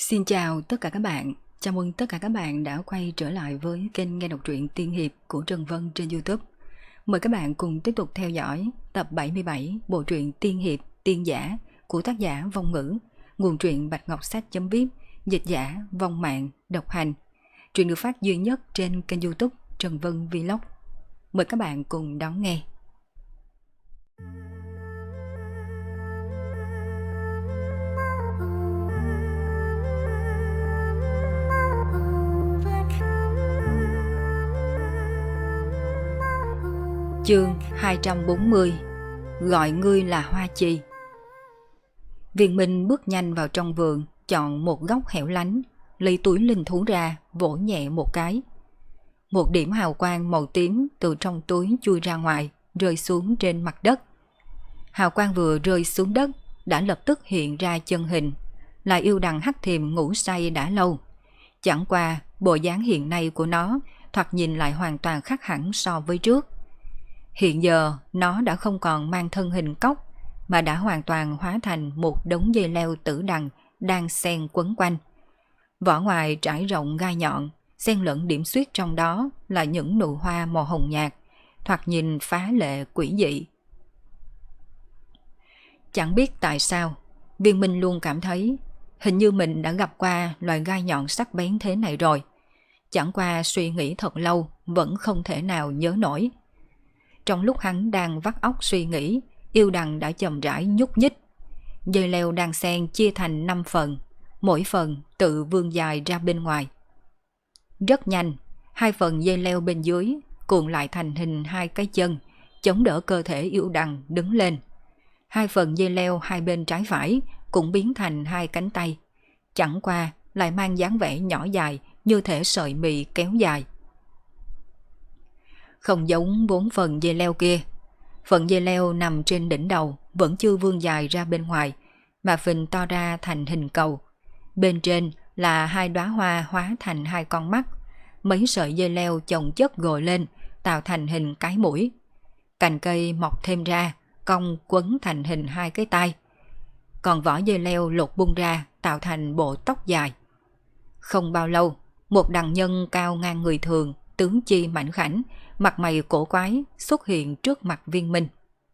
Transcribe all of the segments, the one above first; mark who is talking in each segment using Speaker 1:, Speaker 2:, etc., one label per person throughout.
Speaker 1: Xin chào tất cả các bạn, chào mừng tất cả các bạn đã quay trở lại với kênh nghe đọc truyện tiên hiệp của Trần Vân trên YouTube. Mời các bạn cùng tiếp tục theo dõi tập 77 bộ truyện tiên hiệp tiên giả của tác giả Vong Ngữ, nguồn truyện Bạch Ngọc Sách.vip, dịch giả Vong Mạng, độc hành. Truyện được phát duy nhất trên kênh YouTube Trần Vân Vlog. Mời các bạn cùng đón nghe. Chương 240. Gọi ngươi là Hoa Chi. Viên Minh bước nhanh vào trong vườn, chọn một góc hẻo lánh, lấy túi linh thú ra, vỗ nhẹ một cái. Một điểm hào quang màu tím từ trong túi chui ra ngoài, rơi xuống trên mặt đất. Hào quang vừa rơi xuống đất, đã lập tức hiện ra chân hình, là yêu đằng hắc thiềm ngủ say đã lâu. Chẳng qua, bộ dáng hiện nay của nó, thoạt nhìn lại hoàn toàn khác hẳn so với trước. Hiện giờ nó đã không còn mang thân hình cóc, mà đã hoàn toàn hóa thành một đống dây leo tử đằng đang xen quấn quanh. Vỏ ngoài trải rộng gai nhọn, xen lẫn điểm xuyết trong đó là những nụ hoa màu hồng nhạt, thoạt nhìn phá lệ quỷ dị. Chẳng biết tại sao, Viên Minh luôn cảm thấy hình như mình đã gặp qua loài gai nhọn sắc bén thế này rồi. Chẳng qua suy nghĩ thật lâu vẫn không thể nào nhớ nổi. Trong lúc hắn đang vắt óc suy nghĩ, yêu đằng đã chậm rãi nhúc nhích. Dây leo đang xen chia thành 5 phần, mỗi phần tự vươn dài ra bên ngoài. Rất nhanh, 2 phần dây leo bên dưới cuộn lại thành hình 2 cái chân, chống đỡ cơ thể yêu đằng đứng lên. 2 phần dây leo hai bên trái phải cũng biến thành 2 cánh tay, chẳng qua lại mang dáng vẻ nhỏ dài như thể sợi mì kéo dài. Không giống 4 phần dây leo kia. Phần dây leo nằm trên đỉnh đầu vẫn chưa vươn dài ra bên ngoài, mà phình to ra thành hình cầu. Bên trên là 2 đóa hoa hóa thành 2 con mắt. Mấy sợi dây leo chồng chất gồi lên, tạo thành hình cái mũi. Cành cây mọc thêm ra, cong quấn thành hình 2 cái tai. Còn vỏ dây leo lột bung ra, tạo thành bộ tóc dài. Không bao lâu, một đằng nhân cao ngang người thường, tướng chi mảnh khảnh, mặt mày cổ quái xuất hiện trước mặt Viên Minh.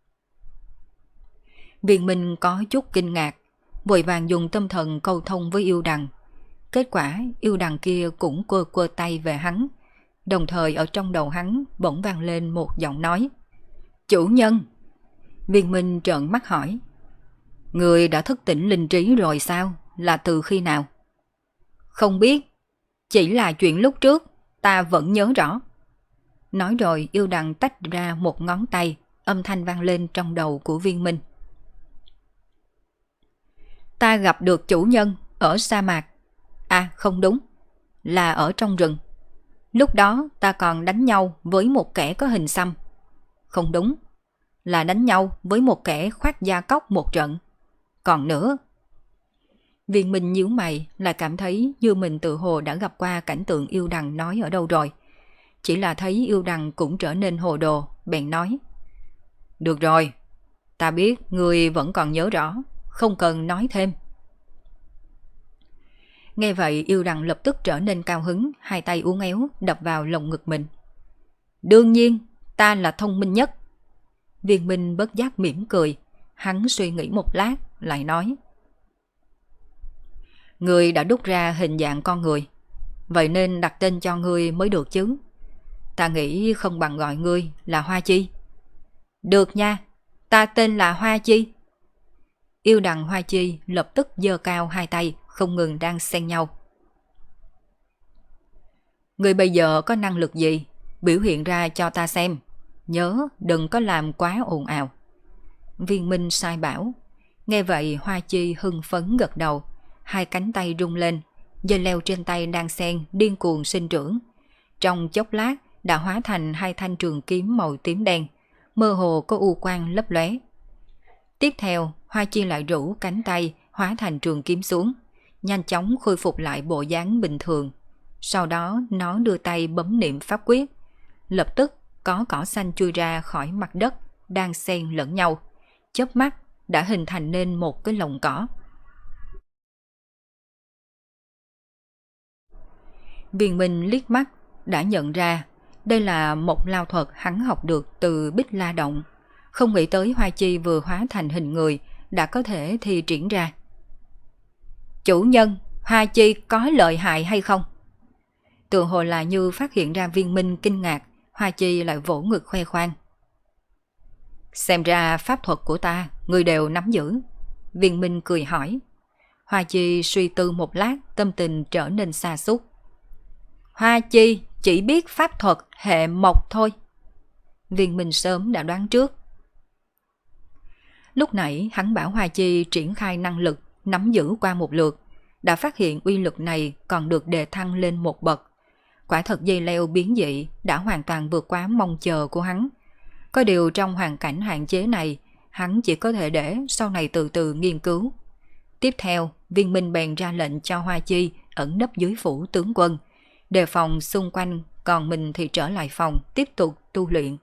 Speaker 1: Viên Minh có chút kinh ngạc, vội vàng dùng tâm thần câu thông với yêu đằng. Kết quả yêu đằng kia cũng quơ quơ tay về hắn, đồng thời ở trong đầu hắn bỗng vang lên một giọng nói. Chủ nhân! Viên Minh trợn mắt hỏi. Người đã thức tỉnh linh trí rồi sao? Là từ khi nào? Không biết, chỉ là chuyện lúc trước, ta vẫn nhớ rõ. Nói rồi yêu đằng tách ra một ngón tay, âm thanh vang lên trong đầu của Viên Minh. Ta gặp được chủ nhân ở sa mạc. À không đúng, là ở trong rừng. Lúc đó ta còn đánh nhau với một kẻ có hình xăm. Không đúng, là đánh nhau với một kẻ khoác da cóc một trận. Còn nữa... Viên Minh nhíu mày, lại cảm thấy như mình tự hồ đã gặp qua cảnh tượng yêu đằng nói ở đâu rồi. Chỉ là thấy yêu đằng cũng trở nên hồ đồ, bèn nói. Được rồi, ta biết ngươi vẫn còn nhớ rõ, không cần nói thêm. Nghe vậy yêu đằng lập tức trở nên cao hứng, hai tay uốn éo đập vào lồng ngực mình. Đương nhiên, ta là thông minh nhất. Viên Minh bất giác mỉm cười, hắn suy nghĩ một lát, lại nói. Ngươi đã đúc ra hình dạng con người, vậy nên đặt tên cho ngươi mới được chứ. Ta nghĩ không bằng gọi ngươi là Hoa Chi. Được nha, ta tên là Hoa Chi. Yêu đằng Hoa Chi lập tức giơ cao hai tay, không ngừng đang xen nhau. Ngươi bây giờ có năng lực gì? Biểu hiện ra cho ta xem. Nhớ đừng có làm quá ồn ào. Viên Minh sai bảo. Nghe vậy Hoa Chi hưng phấn gật đầu. Hai cánh tay rung lên, dây leo trên tay đang xen điên cuồng sinh trưởng. Trong chốc lát đã hóa thành 2 thanh trường kiếm màu tím đen, mơ hồ có u quang lấp lóe. Tiếp theo, Hoa Chi lại rũ cánh tay hóa thành trường kiếm xuống, nhanh chóng khôi phục lại bộ dáng bình thường. Sau đó nó đưa tay bấm niệm pháp quyết, lập tức có cỏ xanh chui ra khỏi mặt đất đang xen lẫn nhau, chớp mắt đã hình thành nên một cái lồng cỏ. Viên Minh liếc mắt đã nhận ra đây là một lao thuật hắn học được từ Bích La Động. Không nghĩ tới Hoa Chi vừa hóa thành hình người đã có thể thi triển ra. Chủ nhân, Hoa Chi có lợi hại hay không? Tự hồ là như phát hiện ra Viên Minh kinh ngạc, Hoa Chi lại vỗ ngực khoe khoang. Xem ra pháp thuật của ta, người đều nắm giữ. Viên Minh cười hỏi. Hoa Chi suy tư một lát, tâm tình trở nên sa sút. Hoa Chi chỉ biết pháp thuật hệ mộc thôi. Viên Minh sớm đã đoán trước. Lúc nãy hắn bảo Hoa Chi triển khai năng lực, nắm giữ qua một lượt, đã phát hiện uy lực này còn được đề thăng lên một bậc. Quả thật dây leo biến dị đã hoàn toàn vượt quá mong chờ của hắn. Có điều trong hoàn cảnh hạn chế này, hắn chỉ có thể để sau này từ từ nghiên cứu. Tiếp theo, Viên Minh bèn ra lệnh cho Hoa Chi ẩn nấp dưới phủ tướng quân, đề phòng xung quanh, còn mình thì trở lại phòng tiếp tục tu luyện.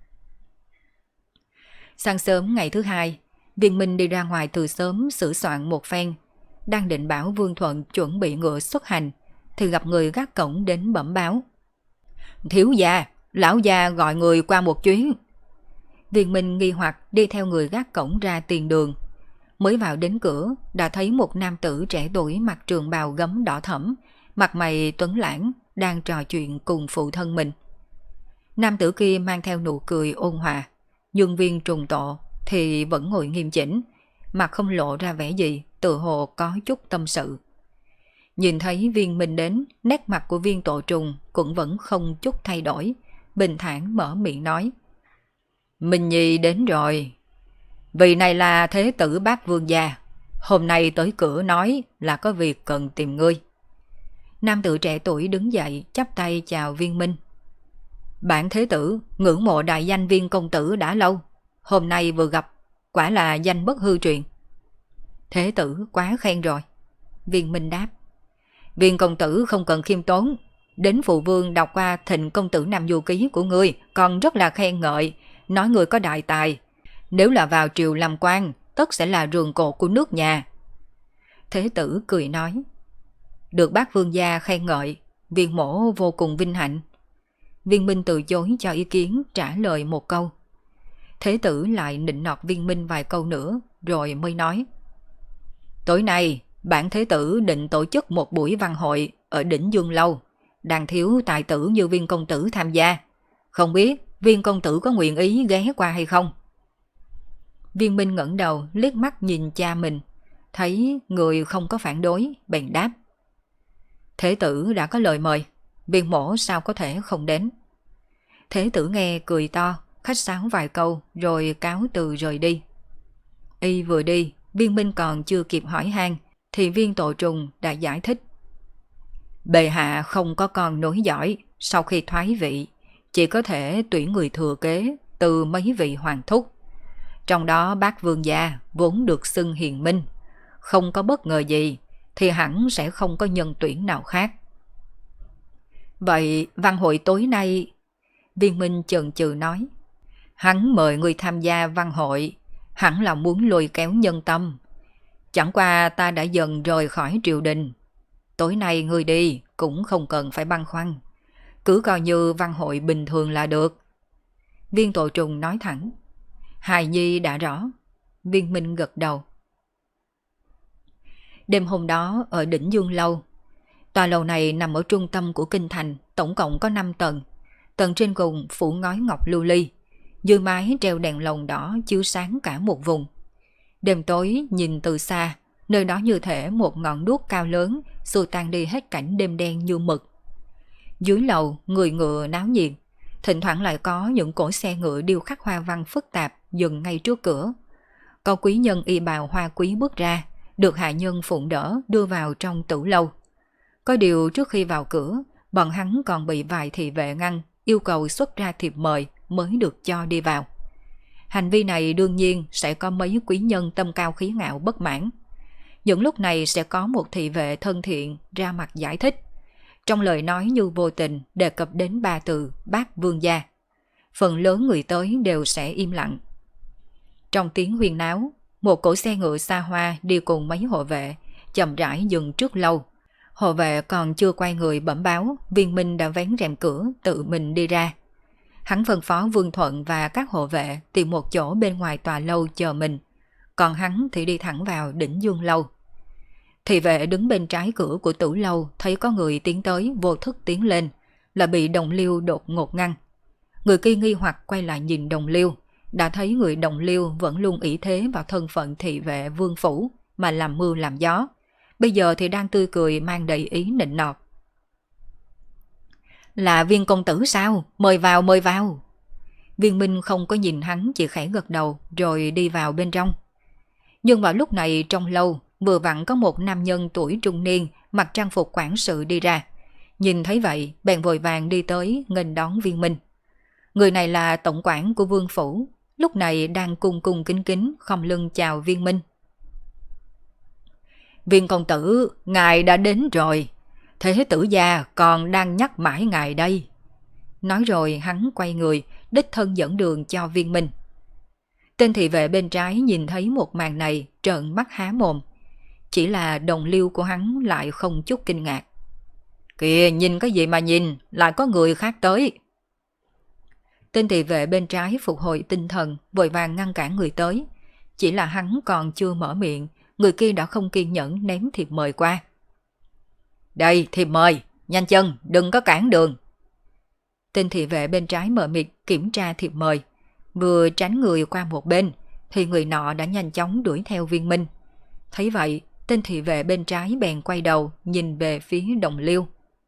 Speaker 1: Sáng sớm ngày thứ hai, Viên Minh đi ra ngoài từ sớm sửa soạn một phen, đang định bảo Vương Thuận chuẩn bị ngựa xuất hành, thì gặp người gác cổng đến bẩm báo. Thiếu gia, lão gia gọi người qua một chuyến. Viên Minh nghi hoặc đi theo người gác cổng ra tiền đường. Mới vào đến cửa, đã thấy một nam tử trẻ tuổi mặc trường bào gấm đỏ thẫm, mặt mày tuấn lãng, đang trò chuyện cùng phụ thân mình. Nam tử kia mang theo nụ cười ôn hòa, nhưng Viên Trùng Tộ thì vẫn ngồi nghiêm chỉnh, mặt không lộ ra vẻ gì, tự hồ có chút tâm sự. Nhìn thấy Viên Minh đến, nét mặt của Viên Tổ Trùng cũng vẫn không chút thay đổi, bình thản mở miệng nói. Minh Nhi đến rồi. Vị này là Thế tử Bác Vương gia, hôm nay tới cửa nói là có việc cần tìm ngươi. Nam tử trẻ tuổi đứng dậy chắp tay chào Viên Minh. Bản Thế tử ngưỡng mộ đại danh Viên công tử đã lâu, hôm nay vừa gặp, quả là danh bất hư truyền. Thế tử quá khen rồi. Viên Minh đáp. Viên công tử không cần khiêm tốn, đến phụ vương đọc qua Thịnh công tử Nam Du ký của ngươi còn rất là khen ngợi, nói ngươi có đại tài, nếu là vào triều làm quan tất sẽ là rường cột của nước nhà. Thế tử cười nói. Được bác vương gia khen ngợi, Viên mổ vô cùng vinh hạnh. Viên Minh từ chối cho ý kiến, trả lời một câu. Thế tử lại nịnh nọt Viên Minh vài câu nữa rồi mới nói. Tối nay bản Thế tử định tổ chức một buổi văn hội ở đỉnh Dương Lâu, đang thiếu tài tử như Viên công tử tham gia, không biết Viên công tử có nguyện ý ghé qua hay không? Viên Minh ngẩng đầu liếc mắt nhìn cha mình, thấy người không có phản đối, bèn đáp. Thế tử đã có lời mời, Viên mổ sao có thể không đến? Thế tử nghe cười to, khách sáo vài câu rồi cáo từ rời đi. Y vừa đi, Viên Minh còn chưa kịp hỏi han thì Viên Tổ Trùng đã giải thích. Bệ hạ không có con nối dõi, sau khi thoái vị chỉ có thể tuyển người thừa kế từ mấy vị hoàng thúc. Trong đó Bác Vương gia vốn được xưng hiền minh, không có bất ngờ gì thì hẳn sẽ không có nhân tuyển nào khác. Vậy văn hội tối nay, Viên Minh chần chừ nói, hắn mời người tham gia văn hội hẳn là muốn lôi kéo nhân tâm. Chẳng qua ta đã dần rời khỏi triều đình, tối nay ngươi đi cũng không cần phải băn khoăn, cứ coi như văn hội bình thường là được. Viên Tổ Trùng nói thẳng. Hài nhi đã rõ. Viên Minh gật đầu. Đêm hôm đó ở đỉnh Dương Lâu, tòa lầu này nằm ở trung tâm của kinh thành, tổng cộng có 5 tầng. Tầng trên cùng phủ ngói ngọc lưu ly, dưới mái treo đèn lồng đỏ chiếu sáng cả một vùng. Đêm tối nhìn từ xa, nơi đó như thể một ngọn đuốc cao lớn xua tan đi hết cảnh đêm đen như mực. Dưới lầu người ngựa náo nhiệt, thỉnh thoảng lại có những cỗ xe ngựa điêu khắc hoa văn phức tạp dừng ngay trước cửa. Có quý nhân y bào hoa quý bước ra, được hạ nhân phụng đỡ đưa vào trong tử lâu. Có điều trước khi vào cửa, bọn hắn còn bị vài thị vệ ngăn, yêu cầu xuất ra thiệp mời mới được cho đi vào. Hành vi này đương nhiên sẽ có mấy quý nhân tâm cao khí ngạo bất mãn. Những lúc này sẽ có một thị vệ thân thiện ra mặt giải thích. Trong lời nói như vô tình đề cập đến 3 từ Bác Vương gia. Phần lớn người tới đều sẽ im lặng. Trong tiếng huyên náo, một cỗ xe ngựa xa hoa đi cùng mấy hộ vệ, chậm rãi dừng trước lâu. Hộ vệ còn chưa quay người bẩm báo, Viên Minh đã vén rèm cửa tự mình đi ra. Hắn phân phó Vương Thuận và các hộ vệ tìm một chỗ bên ngoài tòa lâu chờ mình, còn hắn thì đi thẳng vào đỉnh Dương lâu. Thị vệ đứng bên trái cửa của tử lâu thấy có người tiến tới, vô thức tiến lên, là bị Đồng Liêu đột ngột ngăn. Người kia nghi hoặc quay lại nhìn Đồng Liêu, đã thấy người Đồng Liêu vẫn luôn ỷ thế vào thân phận thị vệ vương phủ mà làm mưa làm gió, bây giờ thì đang tươi cười mang đầy ý nịnh nọt. Là Viên công tử sao? Mời vào, mời vào. Viên Minh không có nhìn hắn, chỉ khẽ gật đầu rồi đi vào bên trong. Nhưng vào lúc này trong lâu vừa vặn có một nam nhân tuổi trung niên mặc trang phục quản sự đi ra. Nhìn thấy vậy bèn vội vàng đi tới nghênh đón Viên Minh. Người này là tổng quản của vương phủ, lúc này đang cung cung kính kính khom lưng chào Viên Minh. Viên công tử, ngài đã đến rồi. Thế tử gia còn đang nhắc mãi ngài đây. Nói rồi hắn quay người, đích thân dẫn đường cho Viên Minh. Tên thị vệ bên trái nhìn thấy một màn này trợn mắt há mồm. Chỉ là Đồng Liêu của hắn lại không chút kinh ngạc. Kìa, nhìn cái gì mà nhìn, lại có người khác tới. Tên thị vệ bên trái phục hồi tinh thần, vội vàng ngăn cản người tới. Chỉ là hắn còn chưa mở miệng, người kia đã không kiên nhẫn ném thiệp mời qua. Đây, thiệp mời, nhanh chân, đừng có cản đường. Tên thị vệ bên trái mờ mịt kiểm tra thiệp mời, vừa tránh người qua một bên, thì người nọ đã nhanh chóng đuổi theo Viên Minh. Thấy vậy, tên thị vệ bên trái bèn quay đầu nhìn về phía Đồng Liêu.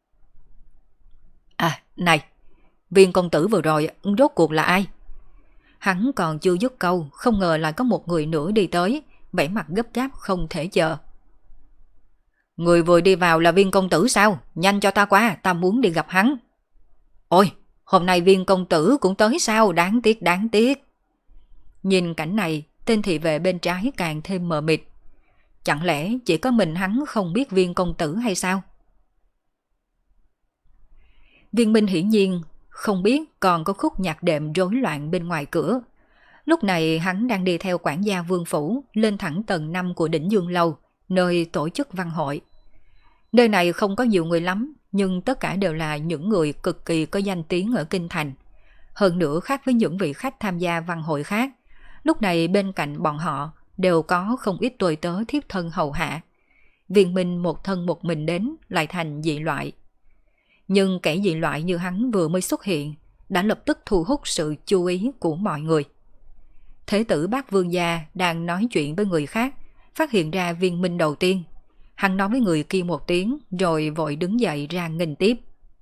Speaker 1: À, này, Viên công tử vừa rồi rốt cuộc là ai? Hắn còn chưa dứt câu, không ngờ lại có một người nữa đi tới, vẻ mặt gấp gáp không thể chờ. Người vừa đi vào là Viên công tử sao? Nhanh cho ta qua, ta muốn đi gặp hắn. Ôi, hôm nay Viên công tử cũng tới sao? Đáng tiếc, đáng tiếc. Nhìn cảnh này, tên thị vệ bên trái càng thêm mờ mịt. Chẳng lẽ chỉ có mình hắn không biết Viên công tử hay sao? Viên Minh hiển nhiên không biết còn có khúc nhạc đệm rối loạn bên ngoài cửa. Lúc này hắn đang đi theo quản gia vương phủ lên thẳng tầng 5 của đỉnh Dương lâu, nơi tổ chức văn hội. Nơi này không có nhiều người lắm, nhưng tất cả đều là những người cực kỳ có danh tiếng ở kinh thành. Hơn nữa khác với những vị khách tham gia văn hội khác, lúc này bên cạnh bọn họ đều có không ít tôi tớ thiếp thân hầu hạ. Viên Minh một thân một mình đến lại thành dị loại. Nhưng kẻ dị loại như hắn vừa mới xuất hiện đã lập tức thu hút sự chú ý của mọi người. Thế tử Bác Vương gia đang nói chuyện với người khác, phát hiện ra Viên Minh đầu tiên. Hắn nói với người kia một tiếng rồi vội đứng dậy ra nghênh tiếp.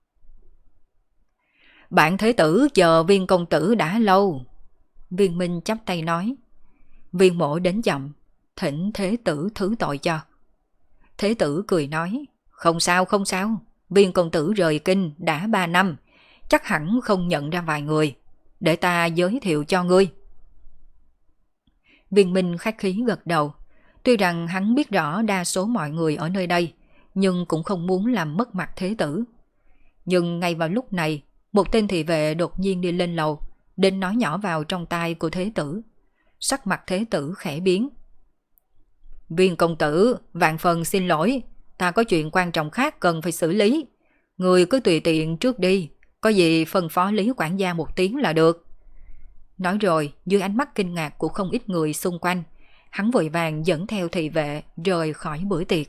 Speaker 1: Bạn thế tử chờ Viên công tử đã lâu. Viên Minh chắp tay nói. Viên mộ đến chậm, thỉnh thế tử thứ tội cho. Thế tử cười nói. Không sao, không sao. Viên công tử rời kinh đã 3 năm, chắc hẳn không nhận ra vài người. Để ta giới thiệu cho ngươi. Viên Minh khách khí gật đầu. Tuy rằng hắn biết rõ đa số mọi người ở nơi đây, nhưng cũng không muốn làm mất mặt thế tử. Nhưng ngay vào lúc này, một tên thị vệ đột nhiên đi lên lầu, đến nói nhỏ vào trong tai của thế tử. Sắc mặt thế tử khẽ biến. Viên công tử, vạn phần xin lỗi, ta có chuyện quan trọng khác cần phải xử lý. Người cứ tùy tiện trước đi, có gì phân phó Lý quản gia một tiếng là được. Nói rồi, dưới ánh mắt kinh ngạc của không ít người xung quanh, hắn vội vàng dẫn theo thị vệ rời khỏi bữa tiệc.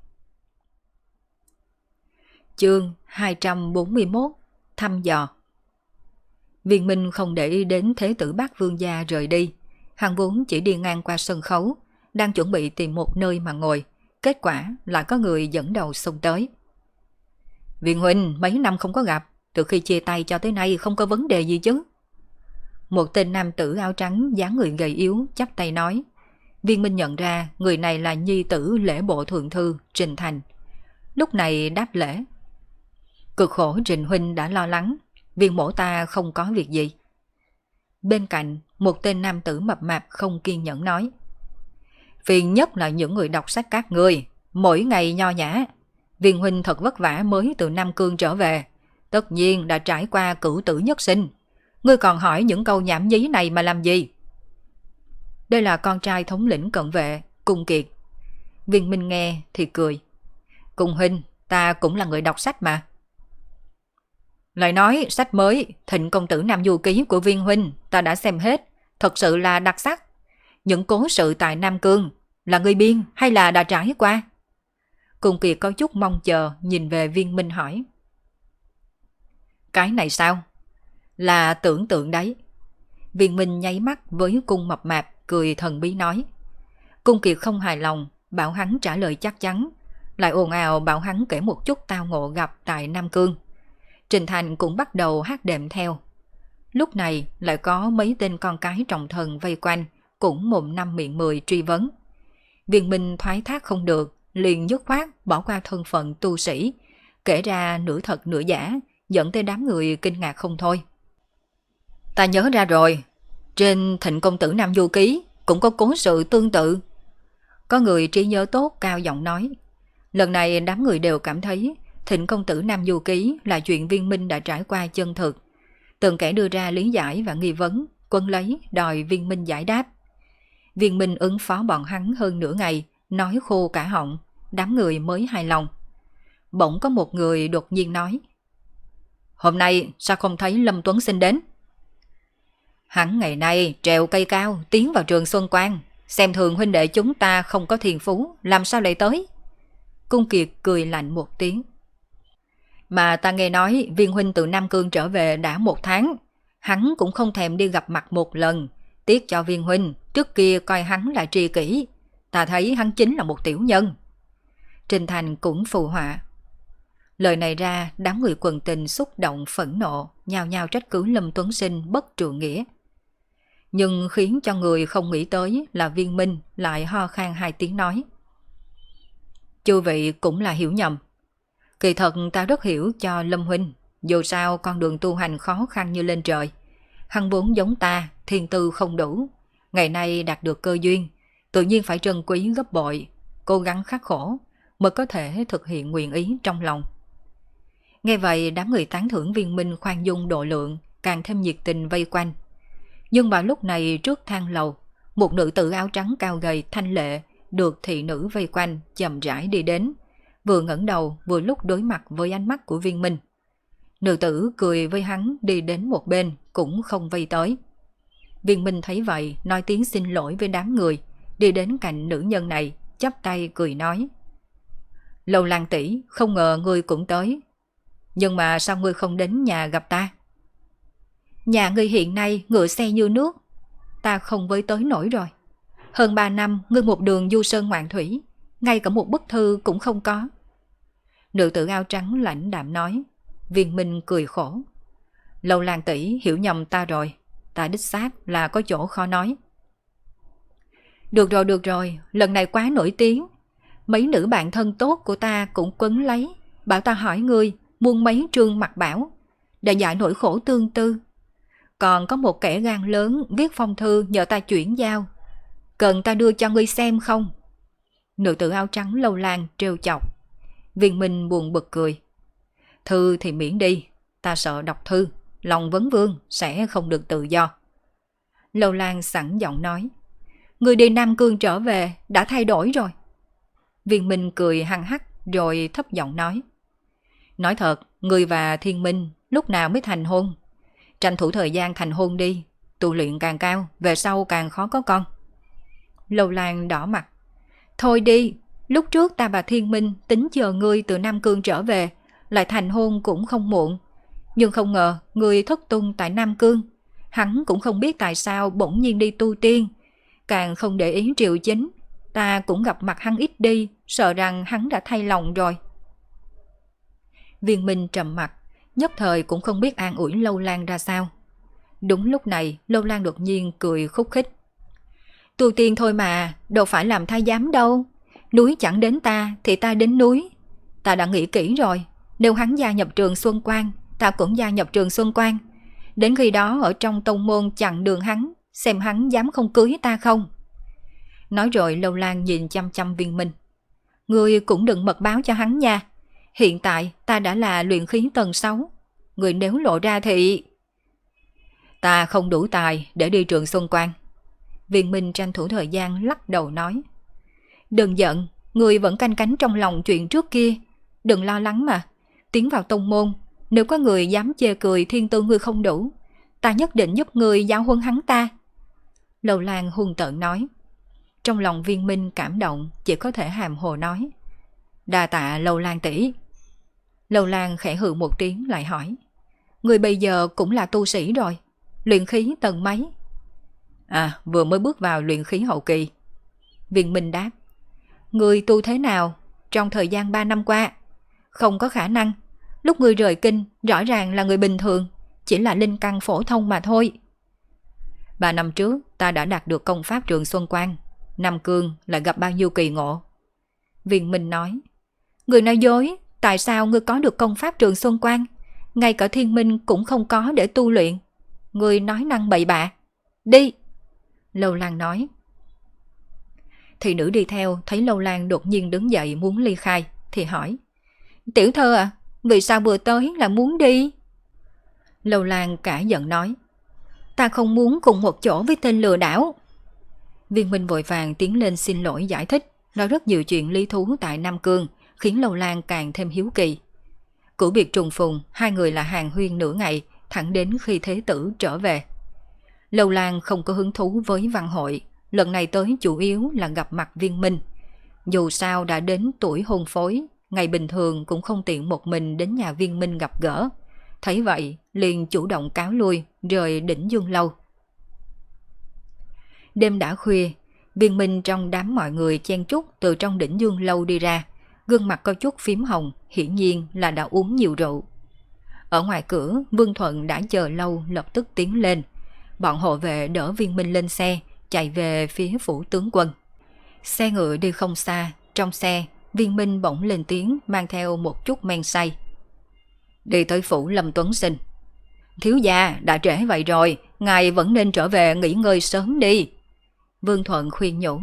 Speaker 1: Chương 241 Thăm dò. Viên Minh không để ý đến thế tử Bác Vương gia rời đi. Hắn vốn chỉ đi ngang qua sân khấu, đang chuẩn bị tìm một nơi mà ngồi. Kết quả lại có người dẫn đầu xông tới. Viên huynh mấy năm không có gặp, từ khi chia tay cho tới nay không có vấn đề gì chứ? Một tên nam tử áo trắng dáng người gầy yếu chắp tay nói. Viên Minh nhận ra người này là nhi tử lễ bộ thượng thư Trình Thành. Lúc này đáp lễ. Cực khổ Trình huynh đã lo lắng, viên mổ ta không có việc gì. Bên cạnh, một tên nam tử mập mạp không kiên nhẫn nói. Phiền nhất là những người đọc sách các ngươi, mỗi ngày nho nhã. Viên huynh thật vất vả mới từ Nam Cương trở về, tất nhiên đã trải qua cửu tử nhất sinh. Ngươi còn hỏi những câu nhảm nhí này mà làm gì? Đây là con trai thống lĩnh cận vệ, Cung Kiệt. Viên Minh nghe thì cười. Cung huynh, ta cũng là người đọc sách mà. Lại nói sách mới Thịnh Công Tử Nam Du Ký của Viên huynh ta đã xem hết, thật sự là đặc sắc. Những cố sự tại Nam Cương là người biên hay là đã trải qua? Cung Kiệt có chút mong chờ nhìn về Viên Minh hỏi. Cái này sao? Là tưởng tượng đấy. Viên Minh nháy mắt với Cung Mập Mạp cười thần bí nói. Cung Kiệt không hài lòng, bảo hắn trả lời chắc chắn, lại ồn ào bảo hắn kể một chút tao ngộ gặp tại Nam Cương. Trình Thành cũng bắt đầu hát đệm theo. Lúc này lại có mấy tên con cái trọng thần vây quanh, cũng mồm năm miệng mười truy vấn. Viên Minh thoái thác không được, liền dứt khoát bỏ qua thân phận tu sĩ, kể ra nửa thật nửa giả, dẫn tới đám người kinh ngạc không thôi. Ta nhớ ra rồi, trên Thịnh Công Tử Nam Du Ký cũng có cố sự tương tự. Có người trí nhớ tốt cao giọng nói. Lần này đám người đều cảm thấy Thịnh Công Tử Nam Du Ký là chuyện Viên Minh đã trải qua chân thực. Từng kẻ đưa ra lý giải và nghi vấn, quân lấy đòi Viên Minh giải đáp. Viên Minh ứng phó bọn hắn hơn nửa ngày, nói khô cả họng, đám người mới hài lòng. Bỗng có một người đột nhiên nói. Hôm nay sao không thấy Lâm Tuấn Sinh đến? Hắn ngày nay trèo cây cao tiến vào trường Xuân Quang, xem thường huynh đệ chúng ta không có thiền phú, làm sao lại tới? Cung Kiệt cười lạnh một tiếng. Mà ta nghe nói Viên huynh từ Nam Cương trở về đã 1 tháng, hắn cũng không thèm đi gặp mặt một lần. Tiếc cho Viên huynh, trước kia coi hắn là tri kỷ, ta thấy hắn chính là một tiểu nhân. Trình Thành cũng phụ họa. Lời này ra, đám người quần tình xúc động phẫn nộ, nhao nhao trách cứ Lâm Tuấn Sinh bất trượng nghĩa. Nhưng khiến cho người không nghĩ tới là Viên Minh lại ho khan 2 tiếng nói. Chư vị cũng là hiểu nhầm. Kỳ thật ta rất hiểu cho Lâm huynh, dù sao con đường tu hành khó khăn như lên trời. Hắn vốn giống ta, thiên tư không đủ, ngày nay đạt được cơ duyên, tự nhiên phải trân quý gấp bội, cố gắng khắc khổ mới có thể thực hiện nguyện ý trong lòng. Nghe vậy đám người tán thưởng Viên Minh khoan dung độ lượng, càng thêm nhiệt tình vây quanh. Nhưng vào lúc này trước thang lầu, một nữ tử áo trắng cao gầy thanh lệ được thị nữ vây quanh chậm rãi đi đến, vừa ngẩng đầu vừa lúc đối mặt với ánh mắt của Viên Minh. Nữ tử cười với hắn đi đến một bên cũng không vây tới. Viên Minh thấy vậy nói tiếng xin lỗi với đám người, đi đến cạnh nữ nhân này, chắp tay cười nói. Lâu Lan tỷ, không ngờ ngươi cũng tới. Nhưng mà sao ngươi không đến nhà gặp ta? Nhà ngươi hiện nay ngựa xe như nước, ta không với tới nổi rồi. Hơn 3 năm ngươi một đường du sơn ngoạn thủy, ngay cả một bức thư cũng không có. Nữ tử áo trắng lãnh đạm nói. Viên Minh cười khổ. Lâu Lan tỷ hiểu nhầm ta rồi, ta đích xác là có chỗ khó nói. Được rồi, lần này quá nổi tiếng. Mấy nữ bạn thân tốt của ta cũng quấn lấy, bảo ta hỏi ngươi muôn mấy trương mặt bảo, để giải nỗi khổ tương tư. Còn có một kẻ gan lớn viết phong thư nhờ ta chuyển giao, cần ta đưa cho ngươi xem không? Nữ tử áo trắng Lâu Lan trêu chọc. Viên Minh buồn bực cười. Thư thì miễn đi, ta sợ đọc thư, lòng vấn vương sẽ không được tự do. Lâu Lan sẵn giọng nói. Ngươi đi Nam Cương trở về đã thay đổi rồi. Viên Minh cười hăng hắc rồi thấp giọng nói. Nói thật, ngươi và Thiên Minh lúc nào mới thành hôn? Tranh thủ thời gian thành hôn đi, tu luyện càng cao, về sau càng khó có con. Lâu Lan đỏ mặt. Thôi đi, lúc trước ta và Thiên Minh tính chờ ngươi từ Nam Cương trở về, lại thành hôn cũng không muộn. Nhưng không ngờ ngươi thất tung tại Nam Cương. Hắn cũng không biết tại sao bỗng nhiên đi tu tiên, càng không để ý Triệu Chính. Ta cũng gặp mặt hắn ít đi, sợ rằng hắn đã thay lòng rồi. Viên Minh trầm mặt, nhất thời cũng không biết an ủi Lâu Lan ra sao. Đúng lúc này Lâu Lan đột nhiên cười khúc khích. Tu tiên thôi mà, đâu phải làm thái giám đâu. Núi chẳng đến ta thì ta đến núi. Ta đã nghĩ kỹ rồi, nếu hắn gia nhập trường Xuân Quang, ta cũng gia nhập trường Xuân Quang. Đến khi đó ở trong tông môn chặn đường hắn, xem hắn dám không cưới ta không. Nói rồi Lâu Lan nhìn chăm chăm Viên Minh. Ngươi cũng đừng mật báo cho hắn nha. Hiện tại ta đã là luyện khí tầng 6. Ngươi nếu lộ ra thì... Ta không đủ tài để đi trường Xuân Quang. Viên Minh tranh thủ thời gian lắc đầu nói. Đừng giận, ngươi vẫn canh cánh trong lòng chuyện trước kia. Đừng lo lắng mà. Tiến vào tông môn, nếu có người dám chê cười thiên tư ngươi không đủ, ta nhất định giúp ngươi giáo huấn hắn ta. Lâu Lan hung tợn nói. Trong lòng Viên Minh cảm động, chỉ có thể hàm hồ nói. Đa tạ Lâu Lan tỷ. Lâu Lan khẽ hừ một tiếng lại hỏi. Người bây giờ cũng là tu sĩ rồi, luyện khí tầng mấy? Vừa mới bước vào luyện khí hậu kỳ. Viên Minh đáp. Người tu thế nào trong thời gian 3 năm qua? Không có khả năng. Lúc người rời kinh rõ ràng là người bình thường, chỉ là linh căn phổ thông mà thôi. 3 năm trước ta đã đạt được công pháp Trường Xuân Quan, Nam Cương lại gặp bao nhiêu kỳ ngộ. Viên Minh nói. Người nói dối, tại sao ngươi có được công pháp Trường Xuân Quan? Ngay cả thiên minh cũng không có để tu luyện. Người nói năng bậy bạ. Đi. Lâu Lan nói. Thị nữ đi theo thấy Lâu Lan đột nhiên đứng dậy muốn ly khai thì hỏi. Tiểu thơ à, vì sao vừa tới là muốn đi? Lâu Lan cả giận nói. Ta không muốn cùng một chỗ với tên lừa đảo. Viên Minh vội vàng tiến lên xin lỗi giải thích, nói rất nhiều chuyện lý thú tại Nam Cương, khiến Lâu Lan càng thêm hiếu kỳ. Cửu biệt trùng phùng, hai người là hàng huyên nửa ngày, thẳng đến khi thế tử trở về. Lâu Lan không có hứng thú với văn hội, lần này tới chủ yếu là gặp mặt Viên Minh. Dù sao đã đến tuổi hôn phối, ngày bình thường cũng không tiện một mình đến nhà Viên Minh gặp gỡ. Thấy vậy, liền chủ động cáo lui, rời Đỉnh Dương Lâu. Đêm đã khuya, Viên Minh trong đám mọi người chen chúc từ trong Đỉnh Dương Lâu đi ra, gương mặt có chút phím hồng, hiển nhiên là đã uống nhiều rượu. Ở ngoài cửa, Vương Thuận đã chờ lâu lập tức tiến lên. Bọn hộ vệ đỡ Viên Minh lên xe, chạy về phía phủ tướng quân. Xe ngựa đi không xa, trong xe, Viên Minh bỗng lên tiếng mang theo một chút men say. Đi tới phủ Lâm Tuấn Sinh. Thiếu gia đã trễ vậy rồi, ngài vẫn nên trở về nghỉ ngơi sớm đi. Vương Thuận khuyên nhủ.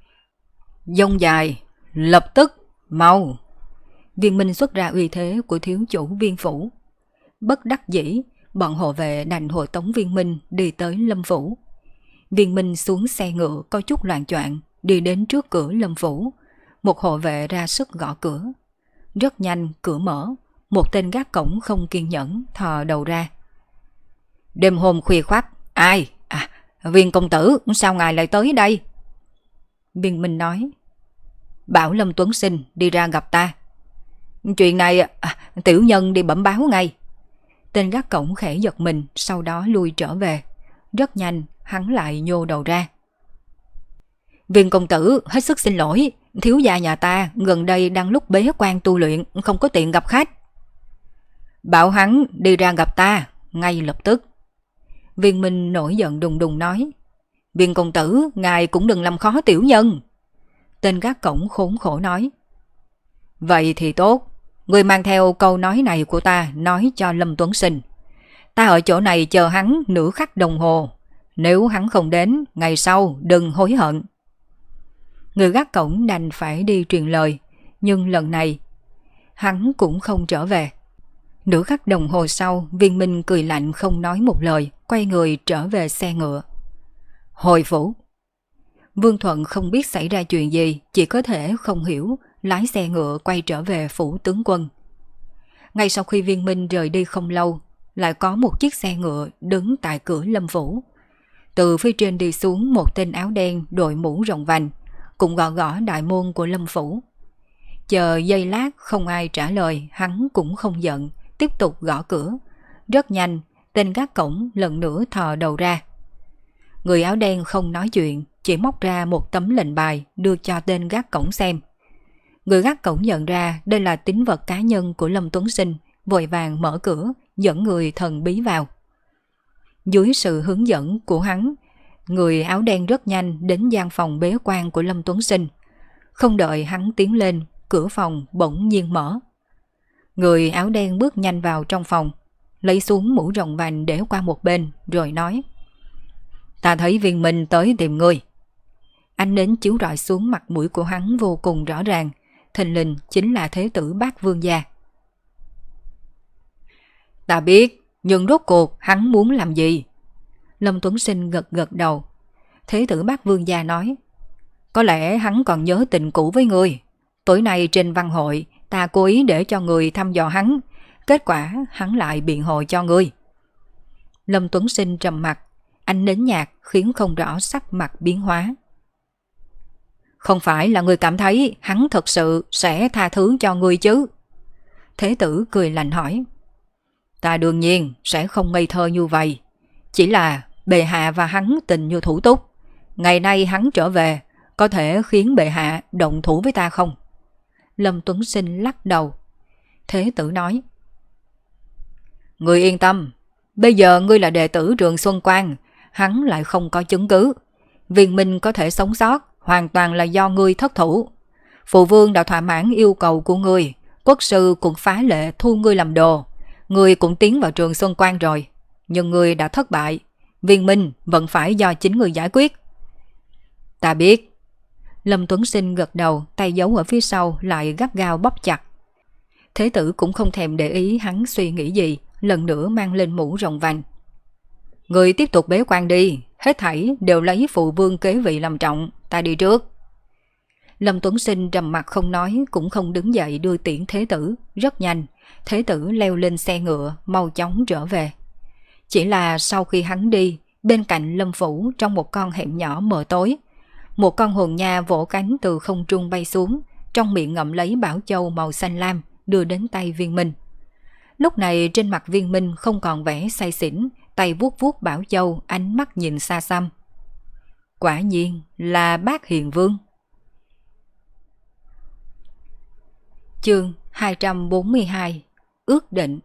Speaker 1: Dông dài, lập tức, mau. Viên Minh xuất ra uy thế của thiếu chủ Viên phủ. Bất đắc dĩ, bọn hộ vệ đành hộ tống Viên Minh đi tới Lâm phủ. Viên Minh xuống xe ngựa có chút loạng choạng, đi đến trước cửa Lâm phủ. Một hộ vệ ra sức gõ cửa. Rất nhanh cửa mở, một tên gác cổng không kiên nhẫn thò đầu ra. Đêm hôm khuya khoắt, ai? Viên công tử, sao ngài lại tới đây? Viên Minh nói. Bảo Lâm Tuấn Sinh đi ra gặp ta. Chuyện này tiểu nhân đi bẩm báo ngay. Tên gác cổng khẽ giật mình, sau đó lui trở về. Rất nhanh hắn lại nhô đầu ra. Viên công tử hết sức xin lỗi, thiếu gia nhà ta gần đây đang lúc bế quan tu luyện, không có tiện gặp khách. Bảo hắn đi ra gặp ta ngay lập tức. Viên Minh nổi giận đùng đùng nói. Viên công tử, ngài cũng đừng làm khó tiểu nhân. Tên gác cổng khốn khổ nói. Vậy thì tốt, người mang theo câu nói này của ta nói cho Lâm Tuấn Sinh. Ta ở chỗ này chờ hắn nửa khắc đồng hồ. Nếu hắn không đến, ngày sau đừng hối hận. Người gác cổng đành phải đi truyền lời, nhưng lần này hắn cũng không trở về. Nửa khắc đồng hồ sau, Viên Minh cười lạnh không nói một lời, quay người trở về xe ngựa. Hồi phủ. Vương Thuận không biết xảy ra chuyện gì, chỉ có thể không hiểu, lái xe ngựa quay trở về phủ tướng quân. Ngay sau khi Viên Minh rời đi không lâu, lại có một chiếc xe ngựa đứng tại cửa Lâm phủ. Từ phía trên đi xuống một tên áo đen đội mũ rộng vành, cũng gõ gõ đại môn của Lâm phủ. Chờ giây lát không ai trả lời, hắn cũng không giận, tiếp tục gõ cửa. Rất nhanh, tên gác cổng lần nữa thò đầu ra. Người áo đen không nói chuyện, chỉ móc ra một tấm lệnh bài đưa cho tên gác cổng xem. Người gác cổng nhận ra đây là tín vật cá nhân của Lâm Tuấn Sinh, vội vàng mở cửa, dẫn người thần bí vào. Dưới sự hướng dẫn của hắn, người áo đen rất nhanh đến gian phòng bế quan của Lâm Tuấn Sinh. Không đợi hắn tiến lên, cửa phòng bỗng nhiên mở. Người áo đen bước nhanh vào trong phòng, lấy xuống mũ rộng vành để qua một bên, rồi nói. Ta thấy Viên Minh tới tìm ngươi. Ánh nến chiếu rọi xuống mặt mũi của hắn vô cùng rõ ràng, thình lình chính là thế tử Bát Vương gia. Ta biết, nhưng rốt cuộc hắn muốn làm gì? Lâm Tuấn Sinh gật gật đầu. Thế tử Bát Vương gia nói. Có lẽ hắn còn nhớ tình cũ với ngươi. Tối nay trên văn hội, ta cố ý để cho người thăm dò hắn, kết quả hắn lại biện hộ cho ngươi. Lâm Tuấn Sinh trầm mặt, ánh nến nhạt khiến không rõ sắc mặt biến hóa. Không phải là ngươi cảm thấy hắn thật sự sẽ tha thứ cho ngươi chứ? Thế tử cười lạnh hỏi. Ta đương nhiên sẽ không ngây thơ như vậy. Chỉ là bệ hạ và hắn tình như thủ túc. Ngày nay hắn trở về, có thể khiến bệ hạ động thủ với ta không? Lâm Tuấn Sinh lắc đầu. Thế tử nói. Ngươi yên tâm, bây giờ ngươi là đệ tử Trường Xuân Quan, hắn lại không có chứng cứ. Viên minh có thể sống sót hoàn toàn là do ngươi thất thủ. Phụ vương đã thỏa mãn yêu cầu của ngươi, quốc sư cũng phá lệ thu ngươi làm đồ. Ngươi cũng tiến vào Trường Xuân Quan rồi, nhưng ngươi đã thất bại. Viên minh vẫn phải do chính ngươi giải quyết. Ta biết. Lâm Tuấn Sinh gật đầu, tay giấu ở phía sau lại gắt gao bóp chặt. Thế tử cũng không thèm để ý hắn suy nghĩ gì, lần nữa mang lên mũ rộng vành. Người tiếp tục bế quan đi, hết thảy đều lấy phụ vương kế vị làm trọng, ta đi trước. Lâm Tuấn Sinh trầm mặt không nói, cũng không đứng dậy đưa tiễn thế tử. Rất nhanh, thế tử leo lên xe ngựa, mau chóng trở về. Chỉ là sau khi hắn đi, bên cạnh Lâm Phủ trong một con hẻm nhỏ mờ tối, một con hồn nha vỗ cánh từ không trung bay xuống, trong miệng ngậm lấy bảo châu màu xanh lam, đưa đến tay Viên Minh. Lúc này trên mặt Viên Minh không còn vẻ say xỉn, tay vuốt vuốt bảo châu, ánh mắt nhìn xa xăm. Quả nhiên là bác hiền vương. Chương 242. Ước định.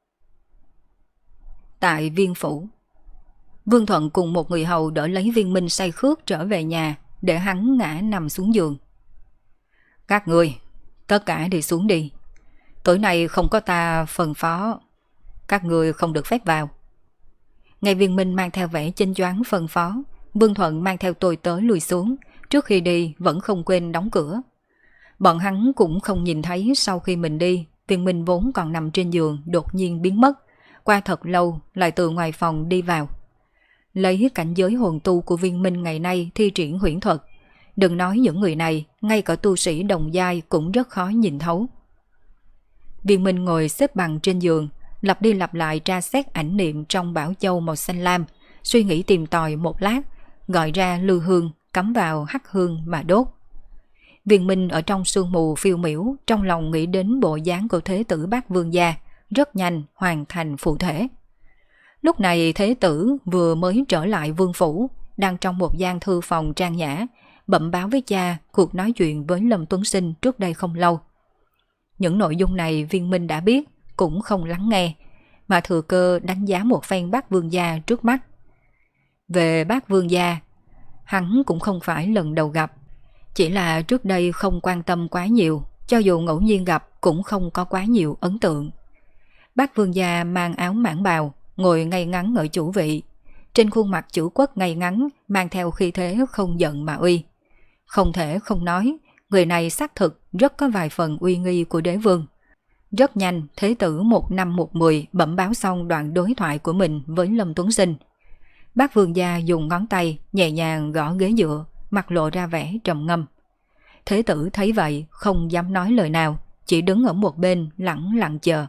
Speaker 1: Tại Viên Phủ, Vương Thuận cùng một người hầu đỡ lấy Viên Minh say khướt trở về nhà, để hắn ngã nằm xuống giường. Các người, tất cả đi xuống đi. Tối nay không có ta phân phó, các người không được phép vào. Ngày Viên Minh mang theo vẻ chênh choáng phân phó, Vương Thuận mang theo tôi tớ lùi xuống, trước khi đi vẫn không quên đóng cửa. Bọn hắn cũng không nhìn thấy sau khi mình đi, Viên Minh vốn còn nằm trên giường đột nhiên biến mất, qua thật lâu lại từ ngoài phòng đi vào. Lấy cảnh giới hồn tu của Viên Minh ngày nay thi triển huyễn thuật, đừng nói những người này, ngay cả tu sĩ đồng giai cũng rất khó nhìn thấu. Viên Minh ngồi xếp bằng trên giường, lặp đi lặp lại tra xét ảnh niệm trong bảo châu màu xanh lam, suy nghĩ tìm tòi một lát, gọi ra lư hương, cắm vào hắc hương mà đốt. Viên Minh ở trong sương mù phiêu miểu, trong lòng nghĩ đến bộ dáng của thế tử Bác Vương gia, rất nhanh hoàn thành phụ thể. Lúc này thế tử vừa mới trở lại vương phủ, đang trong một gian thư phòng trang nhã, bẩm báo với cha cuộc nói chuyện với Lâm Tuấn Sinh trước đây không lâu. Những nội dung này Viên Minh đã biết, cũng không lắng nghe, mà thừa cơ đánh giá một phen Bác Vương gia trước mắt. Về Bác Vương gia, hắn cũng không phải lần đầu gặp, chỉ là trước đây không quan tâm quá nhiều, cho dù ngẫu nhiên gặp cũng không có quá nhiều ấn tượng. Bác Vương gia mang áo mãng bào, ngồi ngay ngắn ở chủ vị, trên khuôn mặt chữ quốc ngay ngắn, mang theo khí thế không giận mà uy. Không thể không nói, người này xác thực rất có vài phần uy nghi của đế vương. Rất nhanh, thế tử 1/10 bẩm báo xong đoạn đối thoại của mình với Lâm Tuấn Sinh. Bác Vương gia dùng ngón tay nhẹ nhàng gõ ghế dựa, mặt lộ ra vẻ trầm ngâm. Thế tử thấy vậy không dám nói lời nào, chỉ đứng ở một bên lẳng lặng chờ.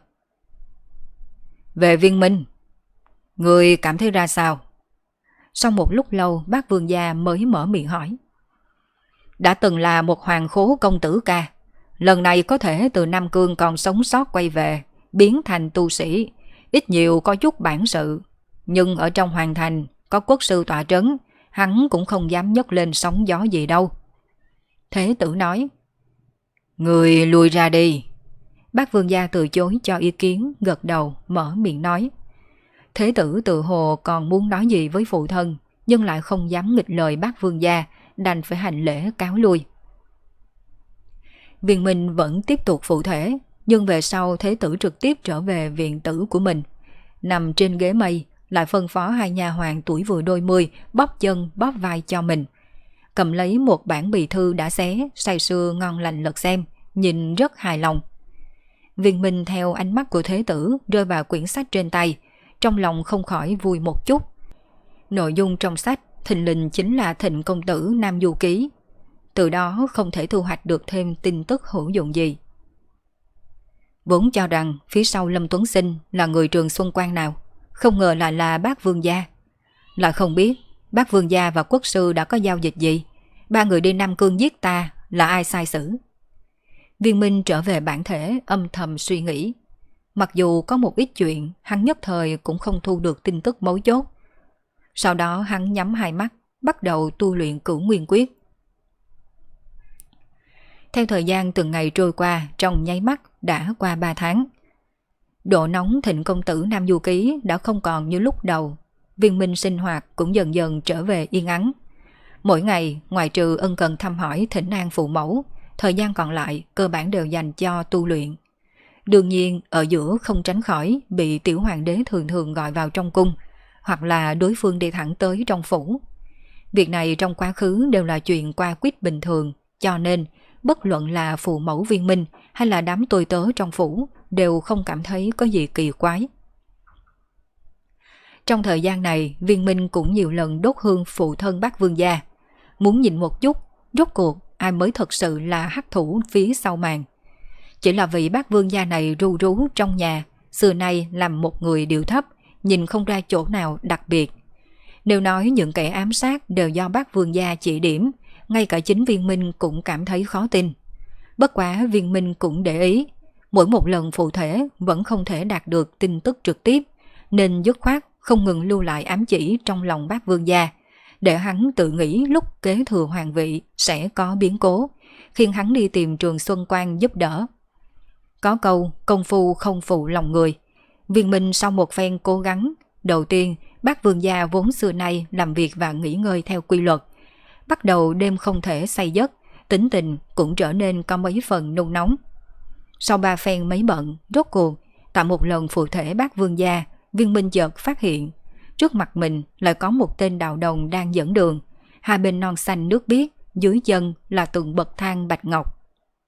Speaker 1: Về Viên Minh, người cảm thấy ra sao? Sau một lúc lâu, Bác Vương gia mới mở miệng hỏi. Đã từng là một hoàng khố công tử ca, lần này có thể từ Nam Cương còn sống sót quay về, biến thành tu sĩ, ít nhiều có chút bản sự. Nhưng ở trong hoàng thành có quốc sư tọa trấn, hắn cũng không dám nhấc lên sóng gió gì đâu. Thế tử nói. Người lùi ra đi. Bác Vương gia từ chối cho ý kiến, gật đầu, mở miệng nói. Thế tử tự hồ còn muốn nói gì với phụ thân, nhưng lại không dám nghịch lời Bác Vương gia, đành phải hành lễ cáo lui. Viên Minh vẫn tiếp tục phụ thể, nhưng về sau thế tử trực tiếp trở về viện tử của mình. Nằm trên ghế mây, lại phân phó hai nha hoàn tuổi vừa đôi mươi bóp chân bóp vai cho mình. Cầm lấy một bản bì thư đã xé, say sưa ngon lành lật xem, nhìn rất hài lòng. Viên Minh theo ánh mắt của thế tử rơi vào quyển sách trên tay, trong lòng không khỏi vui một chút. Nội dung trong sách thình lình chính là Thịnh công tử Nam Du Ký. Từ đó không thể thu hoạch được thêm tin tức hữu dụng gì. Vốn cho rằng phía sau Lâm Tuấn Sinh là người Trường Xuân Quan nào, không ngờ lại là bác vương gia. Lại không biết bác vương gia và quốc sư đã có giao dịch gì. Ba người đi Nam Cương giết ta là ai sai xử? Viên Minh trở về bản thể âm thầm suy nghĩ. Mặc dù có một ít chuyện hắn nhất thời cũng không thu được tin tức mấu chốt. Sau đó hắn nhắm hai mắt, bắt đầu tu luyện Cửu Nguyên Quyết. Theo thời gian từng ngày trôi qua, trong nháy mắt đã qua 3 tháng. Độ nóng Thịnh công tử Nam Du Ký đã không còn như lúc đầu. Viên Minh sinh hoạt cũng dần dần trở về yên ắng. Mỗi ngày, ngoại trừ ân cần thăm hỏi thỉnh an phụ mẫu, thời gian còn lại cơ bản đều dành cho tu luyện. Đương nhiên, ở giữa không tránh khỏi bị tiểu hoàng đế thường thường gọi vào trong cung, hoặc là đối phương đi thẳng tới trong phủ. Việc này trong quá khứ đều là chuyện qua quýt bình thường, cho nên bất luận là phụ mẫu Viên Minh hay là đám tôi tớ trong phủ đều không cảm thấy có gì kỳ quái. Trong thời gian này, Viên Minh cũng nhiều lần đốt hương phụ thân bác vương gia, muốn nhìn một chút rốt cuộc ai mới thật sự là hắc thủ phía sau màn. Chỉ là vì bác vương gia này ru rú trong nhà, xưa nay làm một người điệu thấp, nhìn không ra chỗ nào đặc biệt. Nếu nói những kẻ ám sát đều do bác vương gia chỉ điểm, ngay cả chính Viên Minh cũng cảm thấy khó tin. Bất quá Viên Minh cũng để ý, mỗi một lần phụ thể vẫn không thể đạt được tin tức trực tiếp, nên dứt khoát không ngừng lưu lại ám chỉ trong lòng bác vương gia, để hắn tự nghĩ lúc kế thừa hoàng vị sẽ có biến cố, khiến hắn đi tìm Trường Xuân Quan giúp đỡ. Có câu công phu không phụ lòng người. Viên Minh sau một phen cố gắng, đầu tiên bác vương gia vốn xưa nay làm việc và nghỉ ngơi theo quy luật, bắt đầu đêm không thể say giấc, tính tình cũng trở nên có mấy phần nôn nóng. Sau 3 phen mấy bận, rốt cuộc tại một lần phụ thể bác vương gia, Viên Minh chợt phát hiện trước mặt mình lại có một tên đạo đồng đang dẫn đường, hai bên non xanh nước biếc, dưới chân là từng bậc thang bạch ngọc.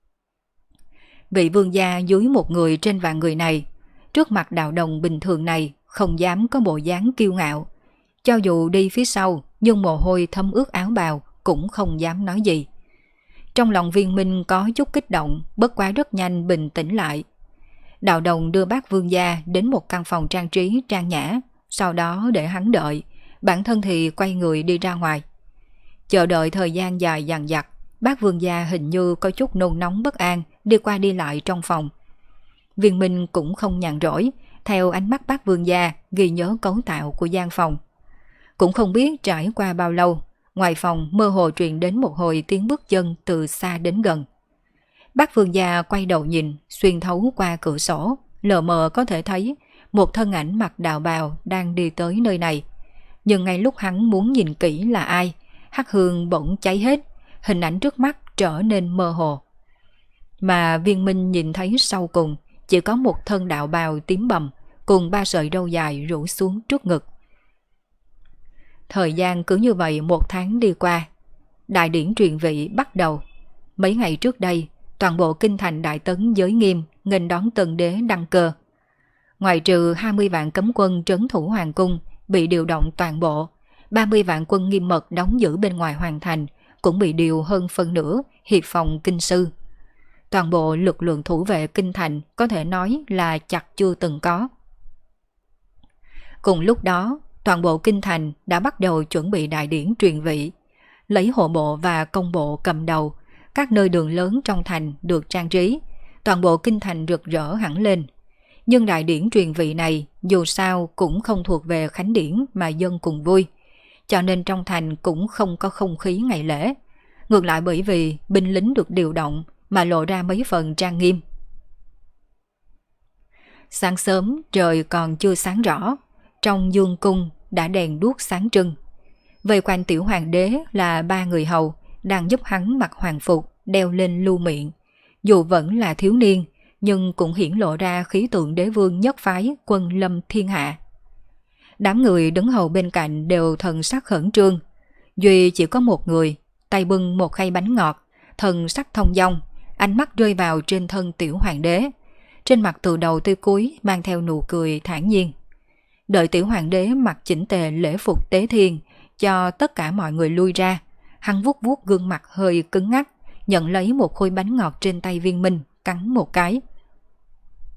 Speaker 1: Vị vương gia dưới một người trên vạn người này, trước mặt đạo đồng bình thường này không dám có bộ dáng kiêu ngạo, cho dù đi phía sau nhưng mồ hôi thấm ướt áo bào cũng không dám nói gì. Trong lòng Viên Minh có chút kích động, bất quá rất nhanh bình tĩnh lại. Đạo đồng đưa bác vương gia đến một căn phòng trang trí trang nhã, sau đó để hắn đợi, bản thân thì quay người đi ra ngoài. Chờ đợi thời gian dài dằng dặc, bác vương gia hình như có chút nôn nóng bất an, đi qua đi lại trong phòng. Viên Minh cũng không nhàn rỗi, theo ánh mắt bác vương gia ghi nhớ cấu tạo của gian phòng. Cũng không biết trải qua bao lâu, ngoài phòng mơ hồ truyền đến một hồi tiếng bước chân từ xa đến gần. Bác vương gia quay đầu nhìn, xuyên thấu qua cửa sổ, lờ mờ có thể thấy một thân ảnh mặc đạo bào đang đi tới nơi này. Nhưng ngay lúc hắn muốn nhìn kỹ là ai, hắc hương bỗng cháy hết, hình ảnh trước mắt trở nên mơ hồ. Mà Viên Minh nhìn thấy sau cùng chỉ có một thân đạo bào tím bầm cùng 3 sợi râu dài rủ xuống trước ngực. Thời gian cứ như vậy 1 tháng đi qua. Đại điển truyền vị bắt đầu. Mấy ngày trước đây, toàn bộ kinh thành Đại Tấn giới nghiêm nghênh đón tân đế đăng cơ. Ngoài trừ 20 vạn cấm quân trấn thủ hoàng cung bị điều động toàn bộ, 30 vạn quân nghiêm mật đóng giữ bên ngoài hoàng thành cũng bị điều hơn phân nửa hiệp phòng kinh sư. Toàn bộ lực lượng thủ vệ kinh thành có thể nói là chặt chưa từng có. Cùng lúc đó, toàn bộ kinh thành đã bắt đầu chuẩn bị đại điển truyền vị. Lấy hộ bộ và công bộ cầm đầu, các nơi đường lớn trong thành được trang trí, toàn bộ kinh thành rực rỡ hẳn lên. Nhưng đại điển truyền vị này dù sao cũng không thuộc về khánh điển mà dân cùng vui, cho nên trong thành cũng không có không khí ngày lễ. Ngược lại bởi vì binh lính được điều động mà lộ ra mấy phần trang nghiêm. Sáng sớm trời còn chưa sáng rõ, trong dương cung đã đèn đuốc sáng trưng. Vây quanh tiểu hoàng đế là 3 người hầu đang giúp hắn mặc hoàng phục, đeo lên lưu miệng. Dù vẫn là thiếu niên nhưng cũng hiển lộ ra khí tượng đế vương nhất phái quân lâm thiên hạ. Đám người đứng hầu bên cạnh đều thần sắc khẩn trương. Duy chỉ có một người, tay bưng một khay bánh ngọt, thần sắc thông dong, ánh mắt rơi vào trên thân tiểu hoàng đế. Trên mặt từ đầu tới cuối mang theo nụ cười thản nhiên. Đợi tiểu hoàng đế mặc chỉnh tề lễ phục tế thiên, cho tất cả mọi người lui ra, hắn vuốt vuốt gương mặt hơi cứng ngắc, nhận lấy một khối bánh ngọt trên tay Viên Minh, cắn một cái.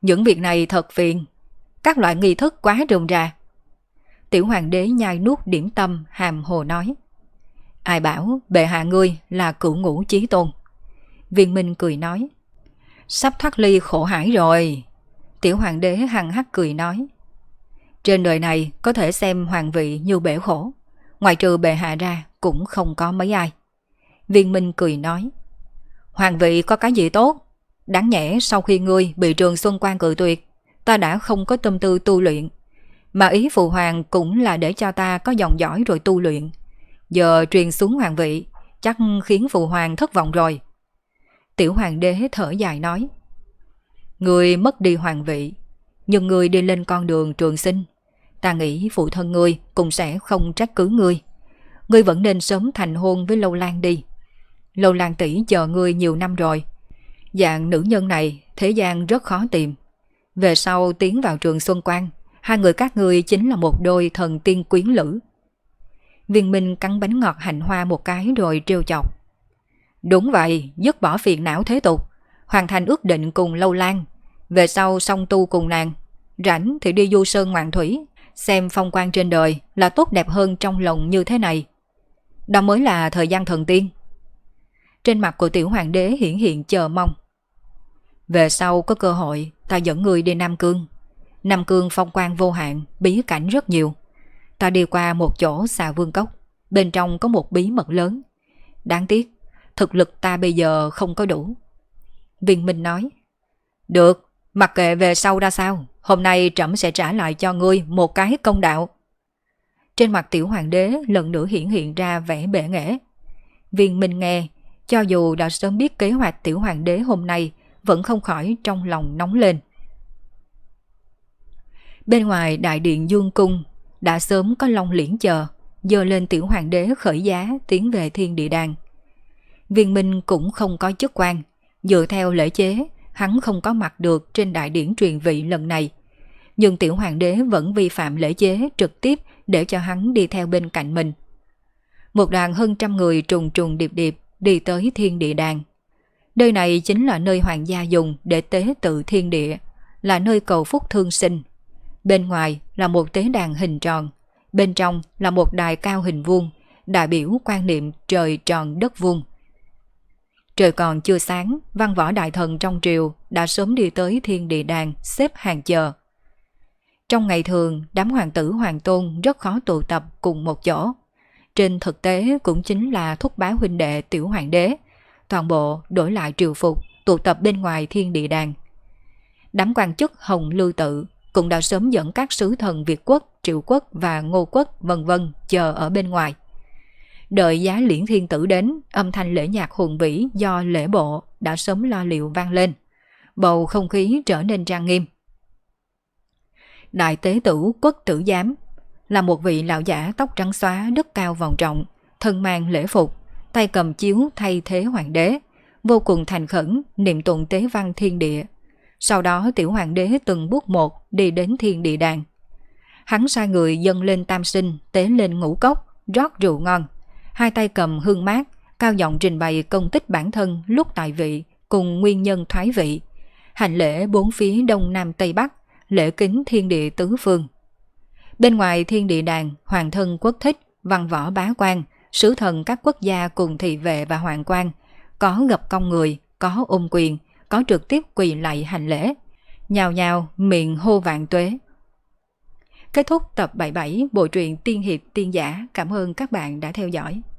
Speaker 1: Những việc này thật phiền, các loại nghi thức quá rườm rà. Tiểu hoàng đế nhai nuốt điểm tâm hàm hồ nói. Ai bảo bệ hạ ngươi là cửu ngũ chí tôn. Viên Minh cười nói. Sắp thoát ly khổ hải rồi. Tiểu hoàng đế hằng hắc cười nói. Trên đời này có thể xem hoàng vị như bể khổ, ngoại trừ bệ hạ ra cũng không có mấy ai. Viên Minh cười nói. Hoàng vị có cái gì tốt? Đáng nhẽ sau khi ngươi bị Trường Xuân Quan cự tuyệt, ta đã không có tâm tư tu luyện. Mà ý phụ hoàng cũng là để cho ta có dòng dõi rồi tu luyện. Giờ truyền xuống hoàng vị, chắc khiến phụ hoàng thất vọng rồi. Tiểu hoàng đế thở dài nói. Ngươi mất đi hoàng vị, nhưng ngươi đi lên con đường trường sinh. Ta nghĩ phụ thân ngươi cũng sẽ không trách cứ ngươi. Ngươi vẫn nên sớm thành hôn với Lâu Lan đi. Lâu Lan tỷ chờ ngươi nhiều năm rồi. Dạng nữ nhân này thế gian rất khó tìm. Về sau tiến vào Trường Xuân Quan, hai người các ngươi chính là một đôi thần tiên quyến lữ. Viên Minh cắn bánh ngọt hạnh hoa một cái rồi trêu chọc. Đúng vậy, dứt bỏ phiền não thế tục, hoàn thành ước định cùng Lâu Lan. Về sau song tu cùng nàng, rảnh thì đi du sơn ngoạn thủy, xem phong quang trên đời là tốt đẹp hơn trong lòng như thế này. Đó mới là thời gian thần tiên. Trên mặt của tiểu hoàng đế hiển hiện chờ mong. Về sau có cơ hội ta dẫn người đi Nam Cương. Nam Cương phong quang vô hạn, bí cảnh rất nhiều. Ta đi qua một chỗ xà vương cốc, bên trong có một bí mật lớn. Đáng tiếc, thực lực ta bây giờ không có đủ. Viên Minh nói. Được, mặc kệ về sau ra sao, hôm nay trẫm sẽ trả lại cho ngươi một cái công đạo. Trên mặt tiểu hoàng đế lần nữa hiển hiện ra vẻ bệ nghệ. Viên Minh nghe, cho dù đã sớm biết kế hoạch tiểu hoàng đế hôm nay, vẫn không khỏi trong lòng nóng lên. Bên ngoài đại điện Dương Cung đã sớm có Long Liễn chờ, dơ lên tiểu hoàng đế khởi giá tiến về Thiên Địa Đàng. Viên Minh cũng không có chức quan, dựa theo lễ chế, hắn không có mặt được trên đại điển truyền vị lần này. Nhưng tiểu hoàng đế vẫn vi phạm lễ chế trực tiếp để cho hắn đi theo bên cạnh mình. Một đoàn hơn trăm người trùng trùng điệp điệp đi tới Thiên Địa Đàng. Nơi này chính là nơi hoàng gia dùng để tế tự thiên địa, là nơi cầu phúc thương sinh. Bên ngoài là một tế đàn hình tròn, bên trong là một đài cao hình vuông, đại biểu quan niệm trời tròn đất vuông. Trời còn chưa sáng, văn võ đại thần trong triều đã sớm đi tới Thiên Địa Đàng xếp hàng chờ. Trong ngày thường, đám hoàng tử hoàng tôn rất khó tụ tập cùng một chỗ. Trên thực tế cũng chính là thúc bá huynh đệ tiểu hoàng đế, toàn bộ đổi lại triều phục, tụ tập bên ngoài Thiên Địa Đàng. Đám quan chức Hồng Lưu Tự cũng đã sớm dẫn các sứ thần Việt quốc, Triệu quốc và Ngô quốc vân vân chờ ở bên ngoài. Đợi Giá Liễn Thiên Tử đến, âm thanh lễ nhạc hùng vĩ do lễ bộ đã sớm lo liệu vang lên. Bầu không khí trở nên trang nghiêm. Đại tế tử Quốc Tử Giám là một vị lão giả tóc trắng xóa, đức cao vòng trọng, thân mang lễ phục, tay cầm chiếu thay thế hoàng đế, vô cùng thành khẩn niệm tụng tế văn thiên địa. Sau đó tiểu hoàng đế từng bước một đi đến Thiên Địa Đàng. Hắn sai người dâng lên tam sinh, tế lên ngũ cốc, rót rượu ngon. Hai tay cầm hương mát, cao giọng trình bày công tích bản thân lúc tại vị cùng nguyên nhân thoái vị. Hành lễ bốn phía đông nam tây bắc, lễ kính thiên địa tứ phương. Bên ngoài Thiên Địa Đàng, hoàng thân quốc thích, văn võ bá quan, sứ thần các quốc gia cùng thị vệ và hoàng quan, có gặp công người, có ôm quyền, có trực tiếp quỳ lạy hành lễ, nhào nhào miệng hô vạn tuế. Kết thúc tập 77 bộ truyện Tiên Hiệp Tiên Giả. Cảm ơn các bạn đã theo dõi.